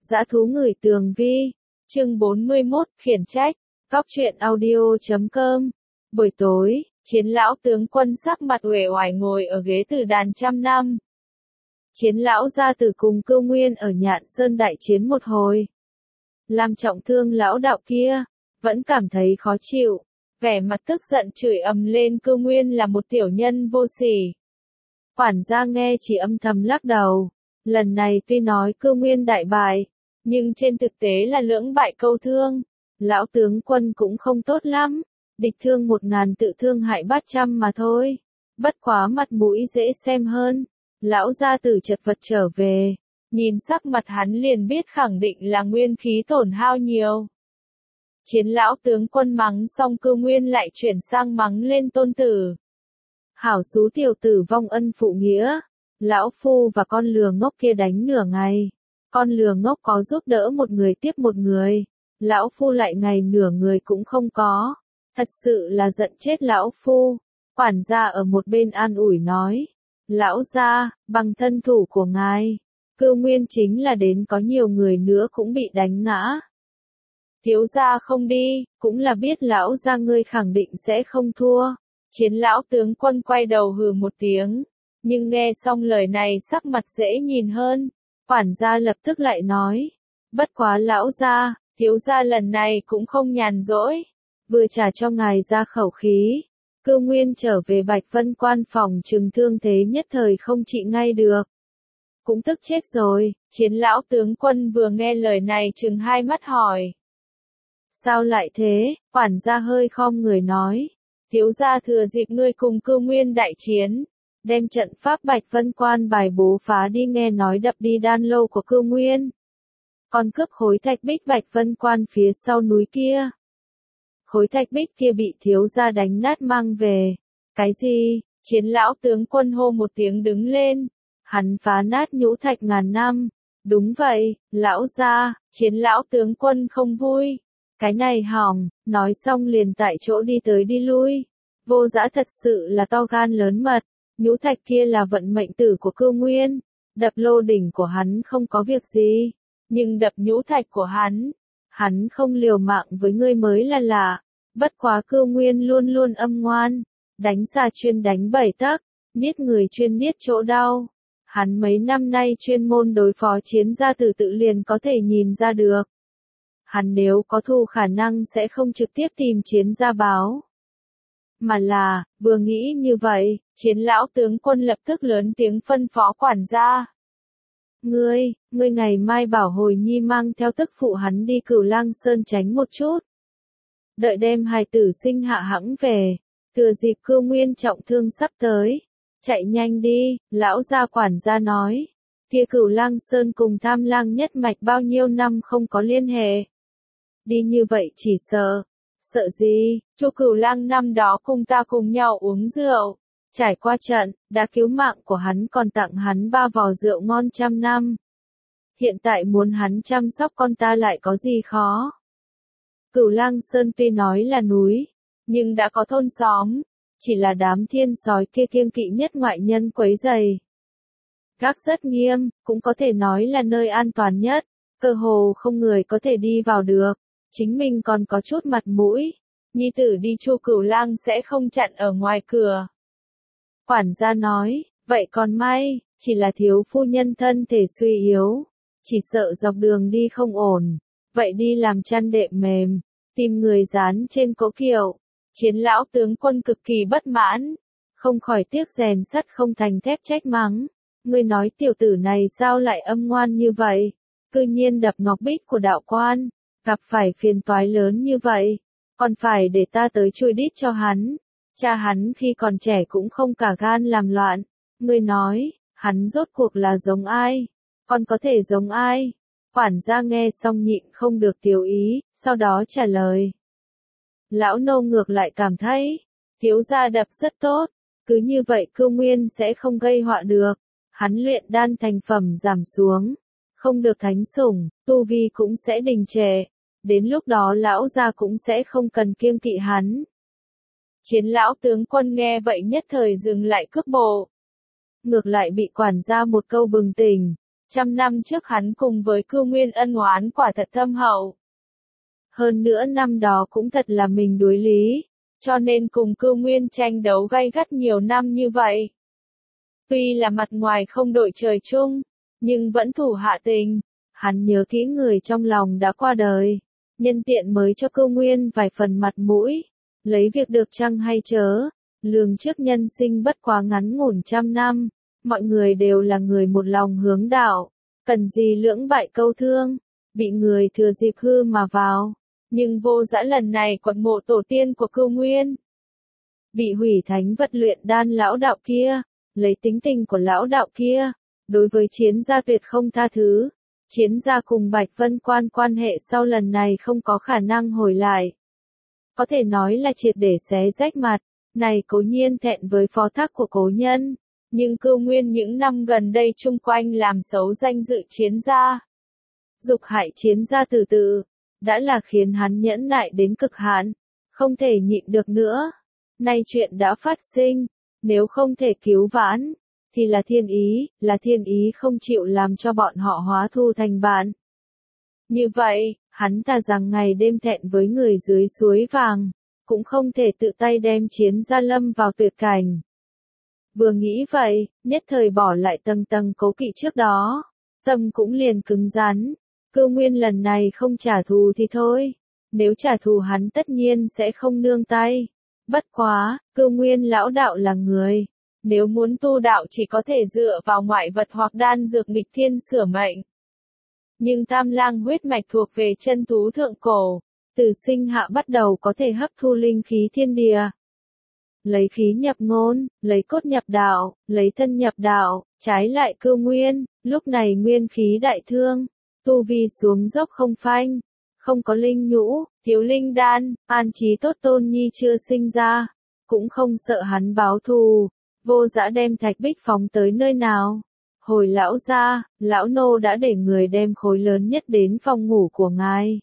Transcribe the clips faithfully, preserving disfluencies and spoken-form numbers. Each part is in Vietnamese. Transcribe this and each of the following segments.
Dã thú người tường vi, chương bốn mươi mốt, khiển trách, Cóc truyện audio chấm com. Buổi tối, Chiến lão tướng quân sắc mặt uể oải ngồi ở ghế từ đàn trăm năm. Chiến lão gia tử cùng Cưu Nguyên ở Nhạn Sơn đại chiến một hồi. Làm trọng thương lão đạo kia, vẫn cảm thấy khó chịu, vẻ mặt tức giận chửi ầm lên Cưu Nguyên là một tiểu nhân vô sỉ. Quản gia nghe chỉ âm thầm lắc đầu, lần này tuy nói Cưu Nguyên đại bại, nhưng trên thực tế là lưỡng bại câu thương, lão tướng quân cũng không tốt lắm, địch thương một ngàn tự thương hại bát trăm mà thôi, bất quá mặt mũi dễ xem hơn. Lão gia tử chật vật trở về, nhìn sắc mặt hắn liền biết khẳng định là nguyên khí tổn hao nhiều. Chiến lão tướng quân mắng xong Cưu Nguyên lại chuyển sang mắng lên tôn tử. Hảo xú tiểu tử vong ân phụ nghĩa, lão phu và con lừa ngốc kia đánh nửa ngày, con lừa ngốc có giúp đỡ một người tiếp một người, lão phu lại ngày nửa người cũng không có, thật sự là giận chết lão phu. Quản gia ở một bên an ủi nói. Lão gia, bằng thân thủ của ngài, Cưu Nguyên chính là đến có nhiều người nữa cũng bị đánh ngã. Thiếu gia không đi, cũng là biết lão gia ngươi khẳng định sẽ không thua. Chiến lão tướng quân quay đầu hừ một tiếng, nhưng nghe xong lời này sắc mặt dễ nhìn hơn. Quản gia lập tức lại nói, bất quá lão gia, thiếu gia lần này cũng không nhàn rỗi, vừa trả cho ngài ra khẩu khí. Cưu Nguyên trở về Bạch Vân Quan phòng trừng thương thế nhất thời không trị ngay được. Cũng tức chết rồi, chiến lão tướng quân vừa nghe lời này trừng hai mắt hỏi. Sao lại thế, quản gia hơi khom người nói. Thiếu gia thừa dịp ngươi cùng Cưu Nguyên đại chiến, đem trận pháp Bạch Vân Quan bài bố phá đi nghe nói đập đi đan lô của Cưu Nguyên. Còn cướp khối thạch bích Bạch Vân Quan phía sau núi kia. Khối thạch bích kia bị thiếu gia đánh nát mang về. Cái gì? Chiến lão tướng quân hô một tiếng đứng lên. Hắn phá nát nhũ thạch ngàn năm. Đúng vậy, lão gia, chiến lão tướng quân không vui. Cái này hỏng, nói xong liền tại chỗ đi tới đi lui. Vô Dã thật sự là to gan lớn mật. Nhũ thạch kia là vận mệnh tử của Cưu Nguyên. Đập lô đỉnh của hắn không có việc gì. Nhưng đập nhũ thạch của hắn, hắn không liều mạng với ngươi mới là lạ. Bất quá Cưu Nguyên luôn luôn âm ngoan, đánh xa chuyên đánh bảy tấc, niết người chuyên niết chỗ đau. Hắn mấy năm nay chuyên môn đối phó chiến gia tử tự liền có thể nhìn ra được. Hắn nếu có thù khả năng sẽ không trực tiếp tìm chiến gia báo. Mà là, vừa nghĩ như vậy, chiến lão tướng quân lập tức lớn tiếng phân phó quản gia. Ngươi, ngươi ngày mai bảo Hồi Nhi mang theo tức phụ hắn đi Cửu Lang Sơn tránh một chút. Đợi đem hài tử sinh hạ hãng về, thừa dịp Cưu Nguyên trọng thương sắp tới, chạy nhanh đi, lão gia quản gia nói, kia Cửu Lang Sơn cùng Tham Lang nhất mạch bao nhiêu năm không có liên hệ. Đi như vậy chỉ sợ, sợ gì, Chu Cửu Lang năm đó cùng ta cùng nhau uống rượu, trải qua trận, đã cứu mạng của hắn còn tặng hắn ba vò rượu ngon trăm năm. Hiện tại muốn hắn chăm sóc con ta lại có gì khó. Cửu Lang Sơn tuy nói là núi, nhưng đã có thôn xóm, chỉ là đám thiên sói kia kiêng kỵ nhất ngoại nhân quấy rầy. Gác rất nghiêm, cũng có thể nói là nơi an toàn nhất, cơ hồ không người có thể đi vào được, chính mình còn có chút mặt mũi, nhi tử đi Chu Cửu Lang sẽ không chặn ở ngoài cửa. Quản gia nói, vậy còn may, chỉ là thiếu phu nhân thân thể suy yếu, chỉ sợ dọc đường đi không ổn. Vậy đi làm chăn đệm mềm, tìm người dán trên cỗ kiệu. Chiến lão tướng quân cực kỳ bất mãn, không khỏi tiếc rèn sắt không thành thép trách mắng. Ngươi nói tiểu tử này sao lại âm ngoan như vậy, cư nhiên đập ngọc bích của đạo quan, gặp phải phiền toái lớn như vậy, còn phải để ta tới chui đít cho hắn. Cha hắn khi còn trẻ cũng không cả gan làm loạn. Ngươi nói, hắn rốt cuộc là giống ai, còn có thể giống ai? Quản gia nghe xong nhịn không được tiểu ý, sau đó trả lời. Lão nô ngược lại cảm thấy, thiếu gia đập rất tốt, cứ như vậy Cưu Nguyên sẽ không gây họa được. Hắn luyện đan thành phẩm giảm xuống, không được thánh sủng, tu vi cũng sẽ đình trệ. Đến lúc đó lão gia cũng sẽ không cần kiêng kỵ hắn. Chiến lão tướng quân nghe vậy nhất thời dừng lại cước bộ. Ngược lại bị quản gia một câu bừng tỉnh. Trăm năm trước hắn cùng với Cưu Nguyên ân oán quả thật thâm hậu. Hơn nữa năm đó cũng thật là mình đối lý, cho nên cùng Cưu Nguyên tranh đấu gay gắt nhiều năm như vậy. Tuy là mặt ngoài không đội trời chung, nhưng vẫn thủ hạ tình, hắn nhớ kỹ người trong lòng đã qua đời, nhân tiện mới cho Cưu Nguyên vài phần mặt mũi, lấy việc được chăng hay chớ, lường trước nhân sinh bất quá ngắn ngủn trăm năm, mọi người đều là người một lòng hướng đạo, cần gì lưỡng bại câu thương, bị người thừa dịp hư mà vào, nhưng Vô Dã lần này quật mộ tổ tiên của Cưu Nguyên. Bị hủy thánh vật luyện đan lão đạo kia, lấy tính tình của lão đạo kia, đối với Chiến gia tuyệt không tha thứ. Chiến gia cùng Bạch Vân Quan quan hệ sau lần này không có khả năng hồi lại. Có thể nói là triệt để xé rách mặt, này cố nhiên thẹn với phó thác của cố nhân, nhưng Cưu Nguyên những năm gần đây chung quanh làm xấu danh dự Chiến gia. Dục hại Chiến gia từ từ, đã là khiến hắn nhẫn nại đến cực hạn, không thể nhịn được nữa. Nay chuyện đã phát sinh, nếu không thể cứu vãn, thì là thiên ý, là thiên ý không chịu làm cho bọn họ hóa thu thành bạn. Như vậy, hắn thà rằng ngày đêm thẹn với người dưới suối vàng, cũng không thể tự tay đem Chiến gia lâm vào tuyệt cảnh. Vừa nghĩ vậy, nhất thời bỏ lại tầng tầng cố kỵ trước đó, tâm cũng liền cứng rắn. Cưu Nguyên lần này không trả thù thì thôi, nếu trả thù hắn tất nhiên sẽ không nương tay. Bất quá, Cưu Nguyên lão đạo là người, nếu muốn tu đạo chỉ có thể dựa vào ngoại vật hoặc đan dược nghịch thiên sửa mệnh. Nhưng Tam Lang huyết mạch thuộc về chân thú thượng cổ, từ sinh hạ bắt đầu có thể hấp thu linh khí thiên địa. Lấy khí nhập ngôn, lấy cốt nhập đạo, lấy thân nhập đạo, trái lại Cưu Nguyên, lúc này nguyên khí đại thương, tu vi xuống dốc không phanh, không có linh nhũ, thiếu linh đan, an trí tốt tôn nhi chưa sinh ra, cũng không sợ hắn báo thù. Vô Dã đem thạch bích phóng tới nơi nào? Hồi lão gia, lão nô đã để người đem khối lớn nhất đến phòng ngủ của ngài.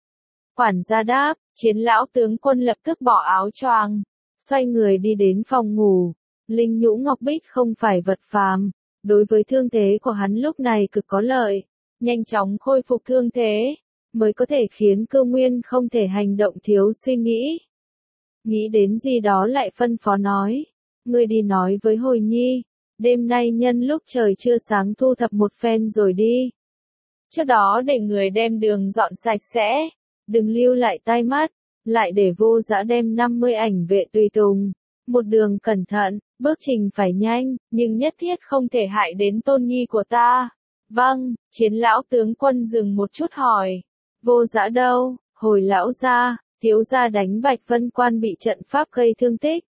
Quản gia đáp, Chiến lão tướng quân lập tức bỏ áo choàng, xoay người đi đến phòng ngủ. Linh nhũ ngọc bích không phải vật phàm, đối với thương thế của hắn lúc này cực có lợi, nhanh chóng khôi phục thương thế, mới có thể khiến Cưu Nguyên không thể hành động thiếu suy nghĩ. Nghĩ đến gì đó lại phân phó nói, ngươi đi nói với Hồi Nhi, đêm nay nhân lúc trời chưa sáng thu thập một phen rồi đi. Trước đó để người đem đường dọn sạch sẽ, đừng lưu lại tai mắt, lại để Vô Dã đem năm mươi ảnh vệ tùy tùng, một đường cẩn thận, bước trình phải nhanh, nhưng nhất thiết không thể hại đến tôn nhi của ta. Vâng, Chiến lão tướng quân dừng một chút hỏi, Vô Dã đâu? Hồi lão gia, thiếu gia đánh Bạch Vân Quan bị trận pháp gây thương tích.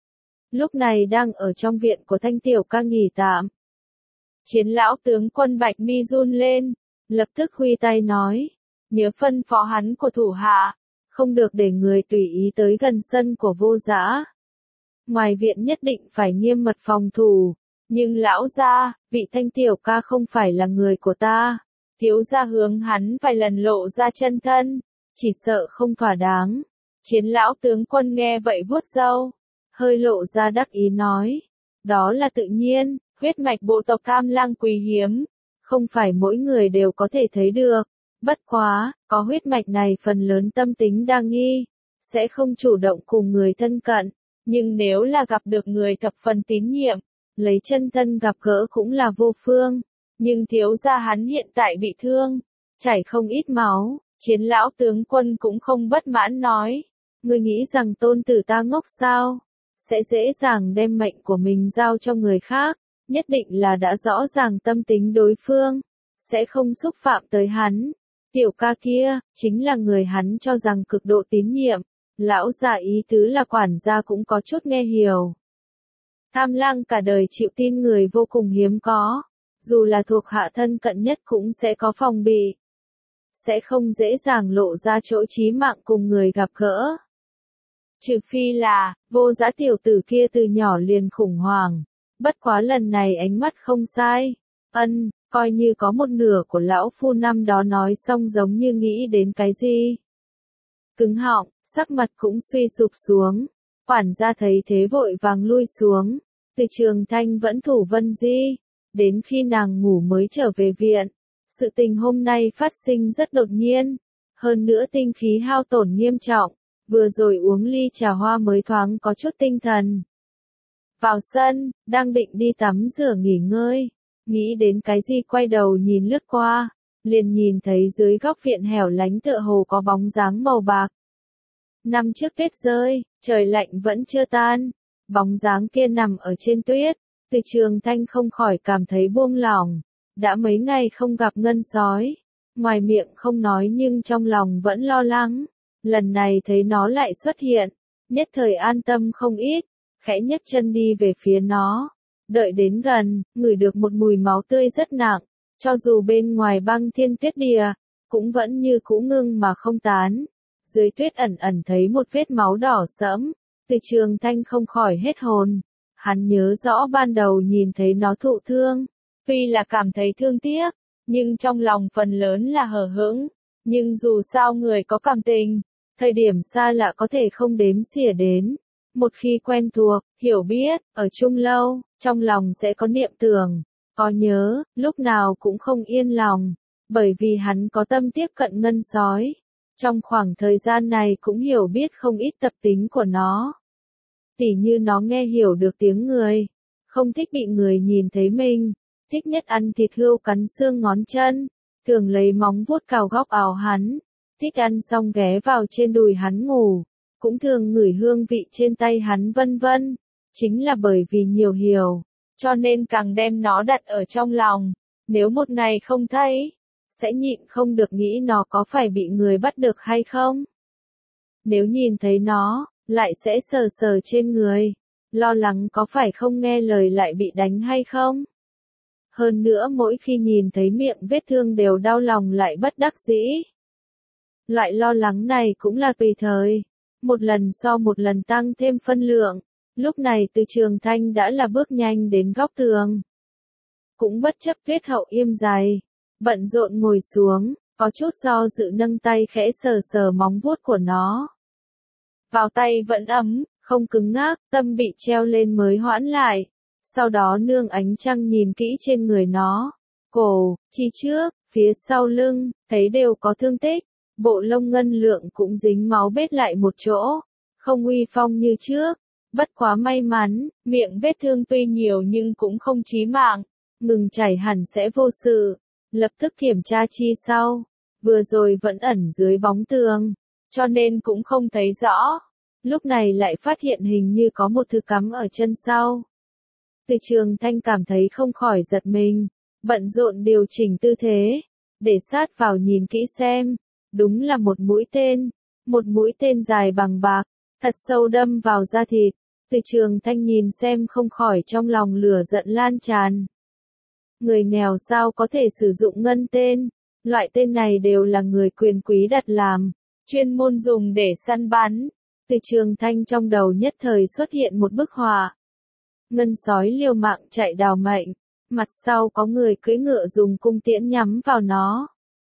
Lúc này đang ở trong viện của Thanh tiểu ca nghỉ tạm. Chiến lão tướng quân Bạch mi run lên, lập tức huy tay nói, nhớ phân phó hắn của thủ hạ, không được để người tùy ý tới gần sân của Vô Dã. Ngoài viện nhất định phải nghiêm mật phòng thủ, nhưng lão gia, vị Thanh tiểu ca không phải là người của ta, thiếu gia hướng hắn vài lần lộ ra chân thân, chỉ sợ không thỏa đáng. Chiến lão tướng quân nghe vậy vuốt râu, hơi lộ ra đắc ý nói, đó là tự nhiên, huyết mạch bộ tộc Tham Lang quý hiếm, không phải mỗi người đều có thể thấy được. Bất quá, có huyết mạch này phần lớn tâm tính đa nghi, sẽ không chủ động cùng người thân cận, nhưng nếu là gặp được người thập phần tín nhiệm, lấy chân thân gặp gỡ cũng là vô phương. Nhưng thiếu gia hắn hiện tại bị thương, chảy không ít máu, Chiến lão tướng quân cũng không bất mãn nói, ngươi nghĩ rằng tôn tử ta ngốc sao? Sẽ dễ dàng đem mệnh của mình giao cho người khác, nhất định là đã rõ ràng tâm tính đối phương, sẽ không xúc phạm tới hắn. Tiểu ca kia, chính là người hắn cho rằng cực độ tín nhiệm, lão già ý tứ là quản gia cũng có chút nghe hiểu. Tham Lang cả đời chịu tin người vô cùng hiếm có, dù là thuộc hạ thân cận nhất cũng sẽ có phòng bị, sẽ không dễ dàng lộ ra chỗ chí mạng cùng người gặp gỡ. Trừ phi là, Vô Dã tiểu tử kia từ nhỏ liền khủng hoảng, bất quá lần này ánh mắt không sai, ân, coi như có một nửa của lão phu năm đó nói xong giống như nghĩ đến cái gì. Cứng họng, sắc mặt cũng suy sụp xuống, quản gia thấy thế vội vàng lui xuống, từ Trường Thanh vẫn thủ Vân Di, đến khi nàng ngủ mới trở về viện. Sự tình hôm nay phát sinh rất đột nhiên, hơn nữa tinh khí hao tổn nghiêm trọng, vừa rồi uống ly trà hoa mới thoáng có chút tinh thần. Vào sân, đang định đi tắm rửa nghỉ ngơi, nghĩ đến cái gì quay đầu nhìn lướt qua, liền nhìn thấy dưới góc viện hẻo lánh tựa hồ có bóng dáng màu bạc. Năm trước tuyết rơi, trời lạnh vẫn chưa tan, bóng dáng kia nằm ở trên tuyết, Từ Trường Thanh không khỏi cảm thấy buông lỏng, đã mấy ngày không gặp ngân sói, ngoài miệng không nói nhưng trong lòng vẫn lo lắng, lần này thấy nó lại xuất hiện, nhất thời an tâm không ít, khẽ nhấc chân đi về phía nó, đợi đến gần, ngửi được một mùi máu tươi rất nặng, cho dù bên ngoài băng thiên tuyết địa, cũng vẫn như cũ ngưng mà không tán. Dưới tuyết ẩn ẩn thấy một vết máu đỏ sẫm, Từ Trường Thanh không khỏi hết hồn. Hắn nhớ rõ ban đầu nhìn thấy nó thụ thương, tuy là cảm thấy thương tiếc, nhưng trong lòng phần lớn là hờ hững. Nhưng dù sao người có cảm tình, thời điểm xa lạ có thể không đếm xỉa đến. Một khi quen thuộc, hiểu biết, ở chung lâu, trong lòng sẽ có niệm tưởng, có nhớ, lúc nào cũng không yên lòng, bởi vì hắn có tâm tiếp cận ngân sói. Trong khoảng thời gian này cũng hiểu biết không ít tập tính của nó. Tỉ như nó nghe hiểu được tiếng người, không thích bị người nhìn thấy mình, thích nhất ăn thịt hươu cắn xương ngón chân, thường lấy móng vuốt cào góc áo hắn, thích ăn xong ghé vào trên đùi hắn ngủ, cũng thường ngửi hương vị trên tay hắn vân vân. Chính là bởi vì nhiều hiểu, cho nên càng đem nó đặt ở trong lòng, nếu một ngày không thấy, sẽ nhịn không được nghĩ nó có phải bị người bắt được hay không. Nếu nhìn thấy nó, lại sẽ sờ sờ trên người, lo lắng có phải không nghe lời lại bị đánh hay không. Hơn nữa mỗi khi nhìn thấy miệng vết thương đều đau lòng lại bất đắc dĩ. Loại lo lắng này cũng là tùy thời, một lần so một lần tăng thêm phân lượng. Lúc này Từ Trường Thanh đã là bước nhanh đến góc tường. Cũng bất chấp tuyết hậu yêm dày, bận rộn ngồi xuống, có chút do dự nâng tay khẽ sờ sờ móng vuốt của nó. Vào tay vẫn ấm, không cứng ngắc, tâm bị treo lên mới hoãn lại. Sau đó nương ánh trăng nhìn kỹ trên người nó, cổ, chi trước, phía sau lưng, thấy đều có thương tích, bộ lông ngân lượng cũng dính máu bết lại một chỗ, không uy phong như trước. Bất quá may mắn, miệng vết thương tuy nhiều nhưng cũng không chí mạng, ngừng chảy hẳn sẽ vô sự. Lập tức kiểm tra chi sau, vừa rồi vẫn ẩn dưới bóng tường, cho nên cũng không thấy rõ. Lúc này lại phát hiện hình như có một thứ cắm ở chân sau. Từ Trường Thanh cảm thấy không khỏi giật mình, bận rộn điều chỉnh tư thế, để sát vào nhìn kỹ xem, đúng là một mũi tên, một mũi tên dài bằng bạc, thật sâu đâm vào da thịt. Từ Trường Thanh nhìn xem không khỏi trong lòng lửa giận lan tràn. Người nghèo sao có thể sử dụng ngân tên, loại tên này đều là người quyền quý đặt làm, chuyên môn dùng để săn bắn. Từ Trường Thanh trong đầu nhất thời xuất hiện một bức họa. Ngân sói liều mạng chạy đào mệnh, mặt sau có người cưỡi ngựa dùng cung tiễn nhắm vào nó.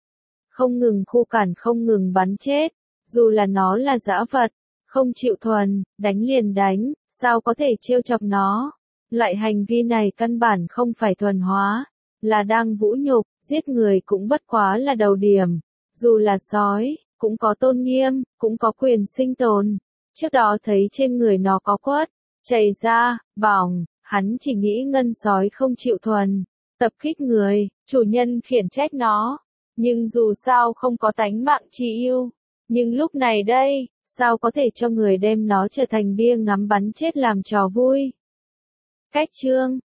Không ngừng khu cản không ngừng bắn chết, dù là nó là dã vật, không chịu thuần, đánh liền đánh, sao có thể trêu chọc nó. Loại hành vi này căn bản không phải thuần hóa, là đang vũ nhục, giết người cũng bất quá là đầu điểm. Dù là sói, cũng có tôn nghiêm, cũng có quyền sinh tồn. Trước đó thấy trên người nó có quất, chảy ra, bỏng, hắn chỉ nghĩ ngân sói không chịu thuần, tập kích người, chủ nhân khiển trách nó. Nhưng dù sao không có tánh mạng chi yêu. Nhưng lúc này đây, sao có thể cho người đem nó trở thành bia ngắm bắn chết làm trò vui. Cách chương